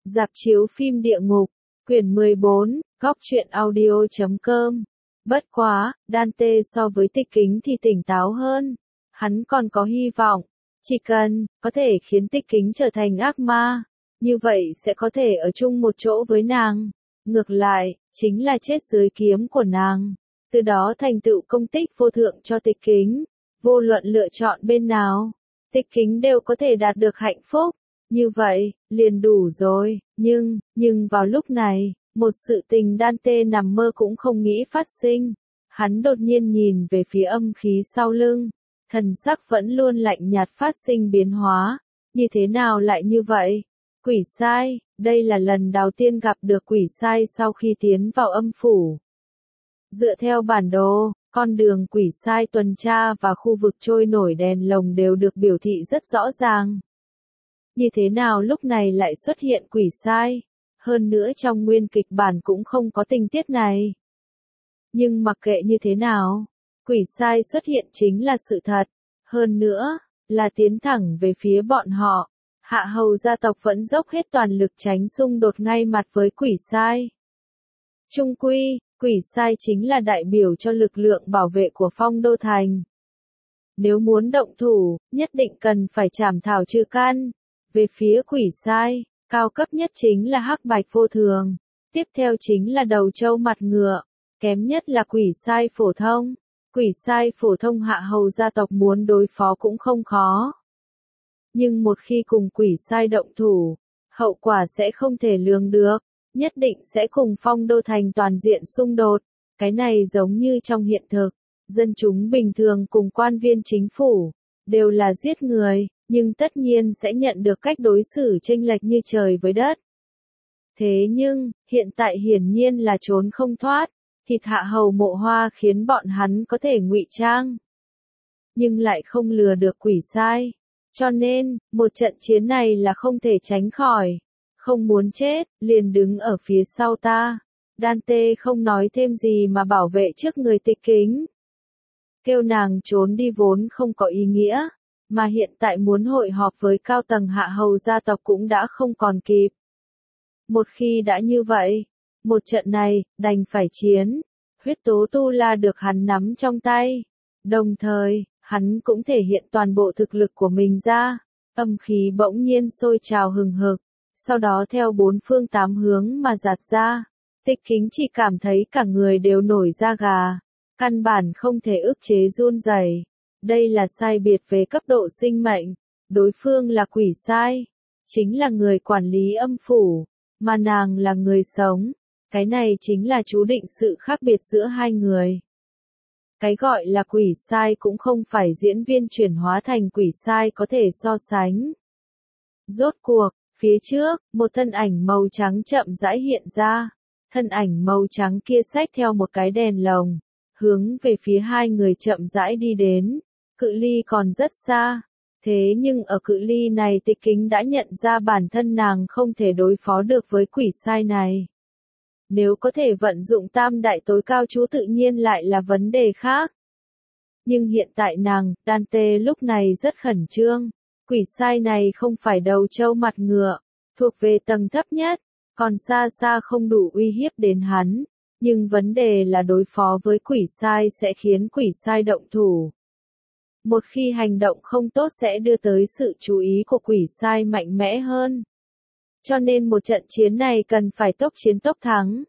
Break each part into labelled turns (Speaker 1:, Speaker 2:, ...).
Speaker 1: Rạp chiếu phim địa ngục, quyển 14, góc truyện audio.com. Bất quá, Dante so với Tịch Kính thì tỉnh táo hơn. Hắn còn có hy vọng. Chỉ cần có thể khiến Tịch Kính trở thành ác ma, như vậy sẽ có thể ở chung một chỗ với nàng. Ngược lại, chính là chết dưới kiếm của nàng. Từ đó thành tựu công tích vô thượng cho Tịch Kính. Vô luận lựa chọn bên nào, Tịch Kính đều có thể đạt được hạnh phúc. Như vậy, liền đủ rồi. Nhưng vào lúc này, một sự tình Dante nằm mơ cũng không nghĩ phát sinh. Hắn đột nhiên nhìn về phía âm khí sau lưng. Thần sắc vẫn luôn lạnh nhạt phát sinh biến hóa. Như thế nào lại như vậy? Quỷ sai, đây là lần đầu tiên gặp được quỷ sai sau khi tiến vào âm phủ. Dựa theo bản đồ, con đường quỷ sai tuần tra và khu vực trôi nổi đèn lồng đều được biểu thị rất rõ ràng. Như thế nào lúc này lại xuất hiện quỷ sai? Hơn nữa trong nguyên kịch bản cũng không có tình tiết này. Nhưng mặc kệ như thế nào, quỷ sai xuất hiện chính là sự thật. Hơn nữa, là tiến thẳng về phía bọn họ. Hạ hầu gia tộc vẫn dốc hết toàn lực tránh xung đột ngay mặt với quỷ sai. Chung quy, quỷ sai chính là đại biểu cho lực lượng bảo vệ của Phong Đô Thành. Nếu muốn động thủ, nhất định cần phải trảm thảo trừ căn. Về phía quỷ sai, cao cấp nhất chính là hắc bạch vô thường. Tiếp theo chính là đầu trâu mặt ngựa. Kém nhất là quỷ sai phổ thông. Quỷ sai phổ thông hạ hầu gia tộc muốn đối phó cũng không khó. Nhưng một khi cùng quỷ sai động thủ, hậu quả sẽ không thể lường được. Nhất định sẽ cùng Phong Đô Thành toàn diện xung đột. Cái này giống như trong hiện thực. Dân chúng bình thường cùng quan viên chính phủ, đều là giết người, nhưng tất nhiên sẽ nhận được cách đối xử chênh lệch như trời với đất. Thế nhưng, hiện tại hiển nhiên là trốn không thoát. Thịt Hạ Hầu Mộ Hoa khiến bọn hắn có thể ngụy trang, nhưng lại không lừa được quỷ sai. Cho nên, một trận chiến này là không thể tránh khỏi. Không muốn chết, liền đứng ở phía sau ta. Dante không nói thêm gì mà bảo vệ trước người Tịch Kính. Kêu nàng trốn đi vốn không có ý nghĩa, mà hiện tại muốn hội họp với cao tầng hạ hầu gia tộc cũng đã không còn kịp. Một khi đã như vậy, một trận này, đành phải chiến. Huyết tố tu la được hắn nắm trong tay. Đồng thời, hắn cũng thể hiện toàn bộ thực lực của mình ra. Âm khí bỗng nhiên sôi trào hừng hực, sau đó theo bốn phương tám hướng mà giạt ra. Tịch Kính chỉ cảm thấy cả người đều nổi da gà. Căn bản không thể ức chế run rẩy. Đây là sai biệt về cấp độ sinh mệnh. Đối phương là quỷ sai, chính là người quản lý âm phủ, mà nàng là người sống. Cái này chính là chú định sự khác biệt giữa hai người. Cái gọi là quỷ sai cũng không phải diễn viên chuyển hóa thành quỷ sai có thể so sánh. Rốt cuộc, phía trước, một thân ảnh màu trắng chậm rãi hiện ra. Thân ảnh màu trắng kia xách theo một cái đèn lồng, hướng về phía hai người chậm rãi đi đến. Cự ly còn rất xa. Thế nhưng ở cự ly này Tịch Kính đã nhận ra bản thân nàng không thể đối phó được với quỷ sai này. Nếu có thể vận dụng tam đại tối cao chú tự nhiên lại là vấn đề khác. Nhưng hiện tại nàng, Dante lúc này rất khẩn trương. Quỷ sai này không phải đầu trâu mặt ngựa, thuộc về tầng thấp nhất, còn xa xa không đủ uy hiếp đến hắn. Nhưng vấn đề là đối phó với quỷ sai sẽ khiến quỷ sai động thủ. Một khi hành động không tốt sẽ đưa tới sự chú ý của quỷ sai mạnh mẽ hơn. Cho nên một trận chiến này cần phải tốc chiến tốc thắng.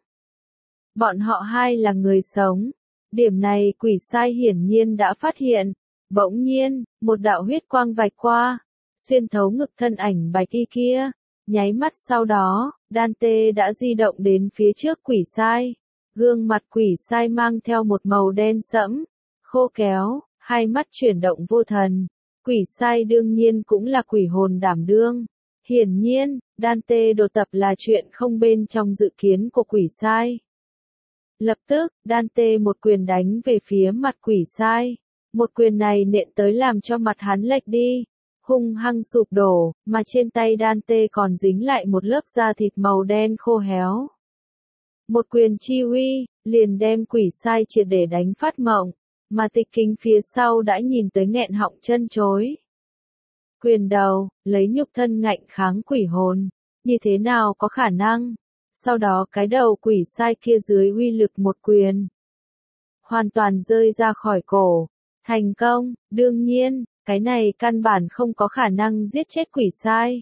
Speaker 1: Bọn họ hai là người sống. Điểm này quỷ sai hiển nhiên đã phát hiện. Bỗng nhiên, một đạo huyết quang vạch qua, xuyên thấu ngực thân ảnh bạch y kia. Nháy mắt sau đó, Dante đã di động đến phía trước quỷ sai. Gương mặt quỷ sai mang theo một màu đen sẫm, khô kéo, hai mắt chuyển động vô thần. Quỷ sai đương nhiên cũng là quỷ hồn đảm đương. Hiển nhiên, Dante đột tập là chuyện không bên trong dự kiến của quỷ sai. Lập tức, Dante một quyền đánh về phía mặt quỷ sai. Một quyền này nện tới làm cho mặt hắn lệch đi, hung hăng sụp đổ, mà trên tay Dante còn dính lại một lớp da thịt màu đen khô héo. Một quyền chi uy, liền đem quỷ sai triệt để đánh phát mộng, mà Tịch Kính phía sau đã nhìn tới nghẹn họng chân chối. Quyền đầu, lấy nhục thân ngạnh kháng quỷ hồn. như thế nào có khả năng? Sau đó cái đầu quỷ sai kia dưới uy lực một quyền, hoàn toàn rơi ra khỏi cổ. Thành công, đương nhiên, cái này căn bản không có khả năng giết chết quỷ sai.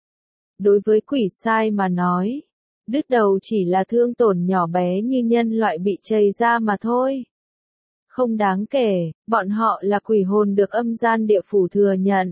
Speaker 1: Đối với quỷ sai mà nói, đứt đầu chỉ là thương tổn nhỏ bé như nhân loại bị chày ra mà thôi. Không đáng kể, bọn họ là quỷ hồn được âm gian địa phủ thừa nhận.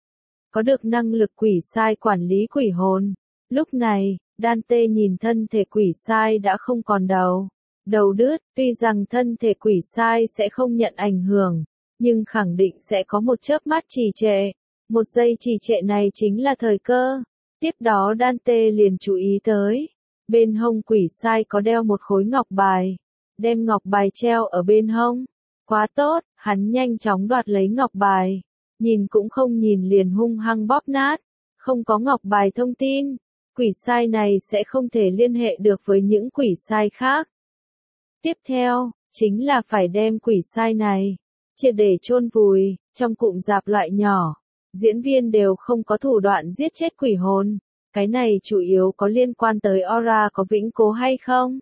Speaker 1: Có được năng lực quỷ sai quản lý quỷ hồn. Lúc này, Dante nhìn thân thể quỷ sai đã không còn đầu. Đầu đứt, tuy rằng thân thể quỷ sai sẽ không nhận ảnh hưởng, nhưng khẳng định sẽ có một chớp mắt trì trệ. Một giây trì trệ này chính là thời cơ. Tiếp đó Dante liền chú ý tới. Bên hông quỷ sai có đeo một khối ngọc bài. Đem ngọc bài treo ở bên hông. Quá tốt, hắn nhanh chóng đoạt lấy ngọc bài. Nhìn cũng không nhìn liền hung hăng bóp nát. Không có ngọc bài thông tin, quỷ sai này sẽ không thể liên hệ được với những quỷ sai khác. Tiếp theo, chính là phải đem quỷ sai này triệt để chôn vùi trong cụm rạp loại nhỏ. Diễn viên đều không có thủ đoạn giết chết quỷ hồn. Cái này chủ yếu có liên quan tới aura có vĩnh cố hay không.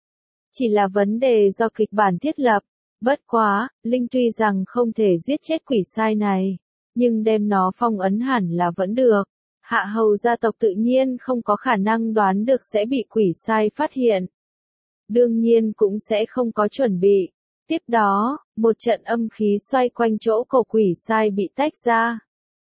Speaker 1: Chỉ là vấn đề do kịch bản thiết lập. Bất quá, Linh tuy rằng không thể giết chết quỷ sai này, nhưng đem nó phong ấn hẳn là vẫn được. Hạ hầu gia tộc tự nhiên không có khả năng đoán được sẽ bị quỷ sai phát hiện. Đương nhiên cũng sẽ không có chuẩn bị. Tiếp đó, một trận âm khí xoay quanh chỗ cổ quỷ sai bị tách ra.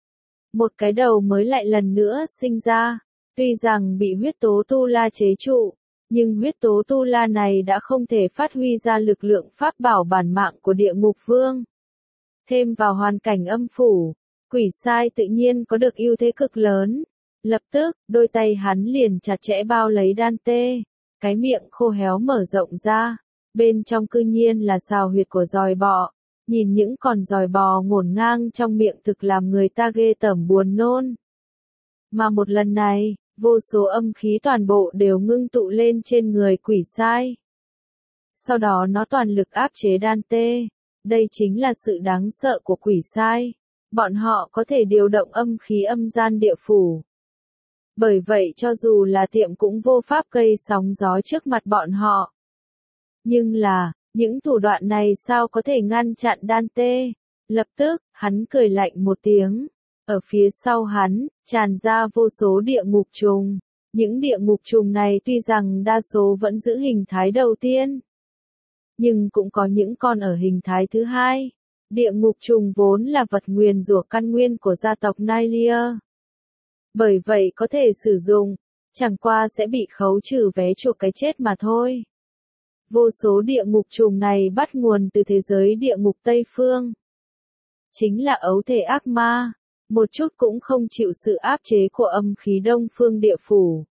Speaker 1: Một cái đầu mới lại lần nữa sinh ra. Tuy rằng bị huyết tố tu la chế trụ, nhưng huyết tố tu la này đã không thể phát huy ra lực lượng pháp bảo bản mạng của địa ngục vương. Thêm vào hoàn cảnh âm phủ, quỷ sai tự nhiên có được ưu thế cực lớn. Lập tức, đôi tay hắn liền chặt chẽ bao lấy Dante. Cái miệng khô héo mở rộng ra. Bên trong cư nhiên là sào huyệt của giòi bọ. Nhìn những con giòi bò ngổn ngang trong miệng thực làm người ta ghê tởm buồn nôn. Mà một lần này, vô số âm khí toàn bộ đều ngưng tụ lên trên người quỷ sai. Sau đó nó toàn lực áp chế Dante. Đây chính là sự đáng sợ của quỷ sai. Bọn họ có thể điều động âm khí âm gian địa phủ. Bởi vậy cho dù là tiệm cũng vô pháp gây sóng gió trước mặt bọn họ. Nhưng là, những thủ đoạn này sao có thể ngăn chặn Dante? Lập tức, hắn cười lạnh một tiếng. Ở phía sau hắn, tràn ra vô số địa ngục trùng. Những địa ngục trùng này tuy rằng đa số vẫn giữ hình thái đầu tiên, nhưng cũng có những con ở hình thái thứ hai. Địa ngục trùng vốn là vật nguyền rủa căn nguyên của gia tộc Nailia. Bởi vậy có thể sử dụng, chẳng qua sẽ bị khấu trừ vé chuộc cái chết mà thôi. Vô số địa ngục trùng này bắt nguồn từ thế giới địa ngục Tây Phương. Chính là ấu thể ác ma, một chút cũng không chịu sự áp chế của âm khí Đông Phương địa phủ.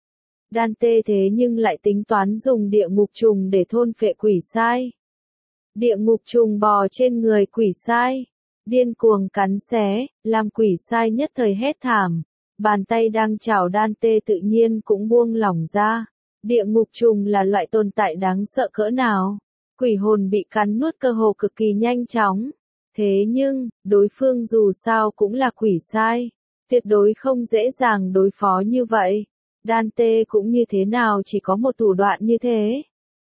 Speaker 1: Dante thế nhưng lại tính toán dùng địa ngục trùng để thôn phệ quỷ sai. Địa ngục trùng bò trên người quỷ sai, điên cuồng cắn xé, làm quỷ sai nhất thời hét thảm. Bàn tay đang chảo Dante tự nhiên cũng buông lỏng ra. Địa ngục trùng là loại tồn tại đáng sợ cỡ nào. Quỷ hồn bị cắn nuốt cơ hồ cực kỳ nhanh chóng. Thế nhưng, đối phương dù sao cũng là quỷ sai. Tuyệt đối không dễ dàng đối phó như vậy. Dante cũng như thế nào chỉ có một thủ đoạn như thế.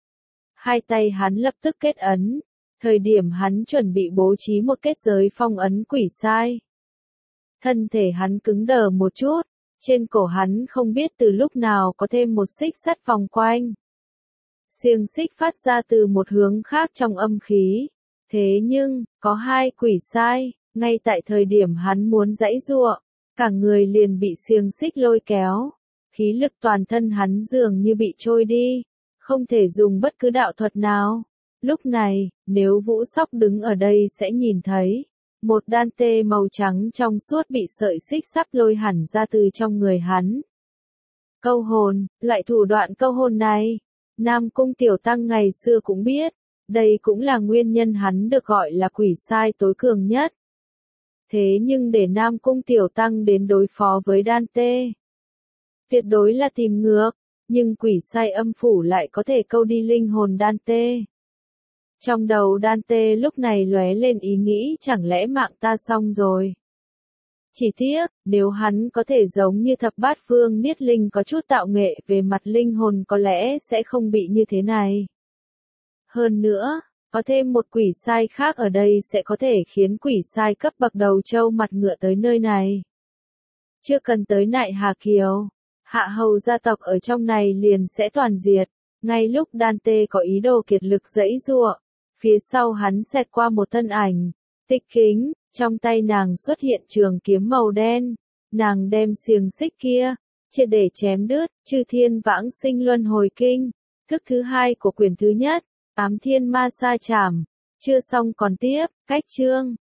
Speaker 1: Hai tay hắn lập tức kết ấn. Thời điểm hắn chuẩn bị bố trí một kết giới phong ấn quỷ sai. Thân thể hắn cứng đờ một chút. Trên cổ hắn không biết từ lúc nào có thêm một xích sắt vòng quanh. Xiềng xích phát ra từ một hướng khác trong âm khí. Thế nhưng, có hai quỷ sai, ngay tại thời điểm hắn muốn giãy giụa, cả người liền bị xiềng xích lôi kéo. Khí lực toàn thân hắn dường như bị trôi đi, không thể dùng bất cứ đạo thuật nào. Lúc này, nếu Vũ Sóc đứng ở đây sẽ nhìn thấy. Một Dante màu trắng trong suốt bị sợi xích sắp lôi hẳn ra từ trong người hắn. Câu hồn, loại thủ đoạn câu hồn này, Nam Cung Tiểu Tăng ngày xưa cũng biết, đây cũng là nguyên nhân hắn được gọi là quỷ sai tối cường nhất. Thế nhưng để Nam Cung Tiểu Tăng đến đối phó với Dante, tuyệt đối là tìm ngược, nhưng quỷ sai âm phủ lại có thể câu đi linh hồn Dante. Trong đầu Dante lúc này lóe lên ý nghĩ chẳng lẽ mạng ta xong rồi. Chỉ tiếc, nếu hắn có thể giống như thập bát vương Niết Linh có chút tạo nghệ về mặt linh hồn có lẽ sẽ không bị như thế này. Hơn nữa, có thêm một quỷ sai khác ở đây sẽ có thể khiến quỷ sai cấp bậc đầu trâu mặt ngựa tới nơi này. Chưa cần tới Nại Hà Kiều, hạ hầu gia tộc ở trong này liền sẽ toàn diệt. Ngay lúc Dante có ý đồ kiệt lực giãy giụa, phía sau hắn xẹt qua một thân ảnh. Tịch Kính, trong tay nàng xuất hiện trường kiếm màu đen. Nàng đem xiềng xích kia, triệt để chém đứt, Chư Thiên Vãng Sinh Luân Hồi Kinh. Thức thứ 2 của quyển thứ nhất, Ám Thiên Ma Sa Trảm. Chưa xong còn tiếp, cách chương.